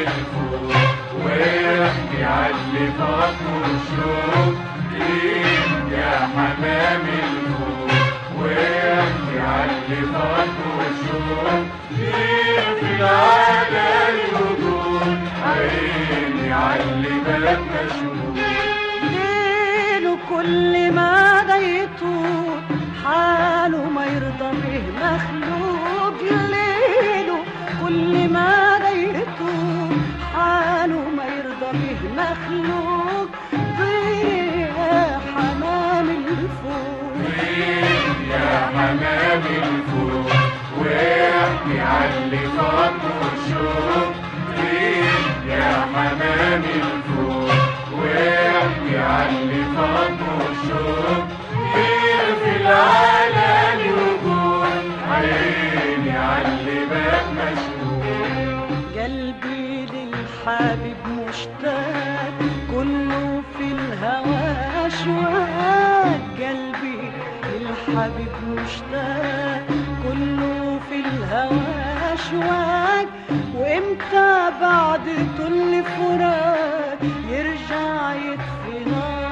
الفوق واحكي عاللي فاضله الشوق. يا حمام الفوق واحكي عاللي فاضله الشوق. في العالي الوجود عيني عاللي بات مشهور. ليله كل ما ده يطول حاله ما يرضى به مخلوق. ليله كل ما ده يطول حاله ما يرضى به مخلوق. طير يا حمام الفوق يا حمام الفوق واحكي عاللي فاضله الشوق. يا حمام الفوق واحكي عاللي فاضله الشوق. في العالي وجود عيني عاللي بات مشهور. قلبي للحبيب مشتاق كله في الهوى أشواق. قلبي للحبيب مشتاق كله في الهوى أشواق. وإمتى بعد طول فراق يرجع يطفي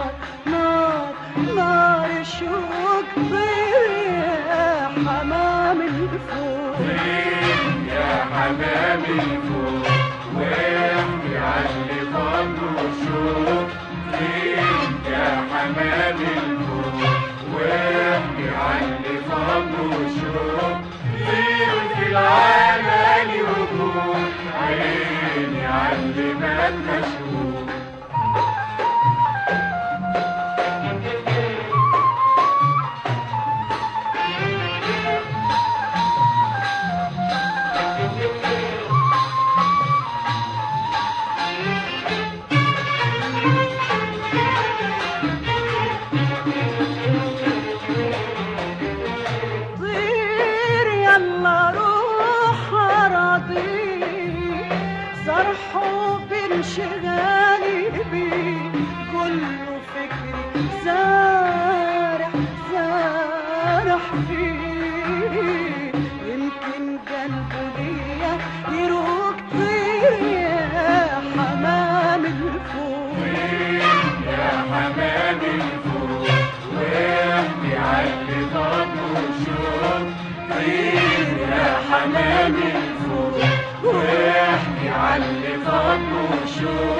نار الشوق. طير يا حمام الفوق يا حمام الفوق واحكي عاللي فاضله الشوق. يا حمام الفوق واحكي عاللي فاضله الشوق. في العالي وجود عيني عاللي بات مشهور. صرحه بانشغالي بيه كله فكري سارح فيه. يمكن قلبه ليا يروق. طير يا حمام الفوق يا حمام الفوق واحكي عاللي فاضله الشوق. يا حمام الفوق واحكي عاللي فاضله الشوق.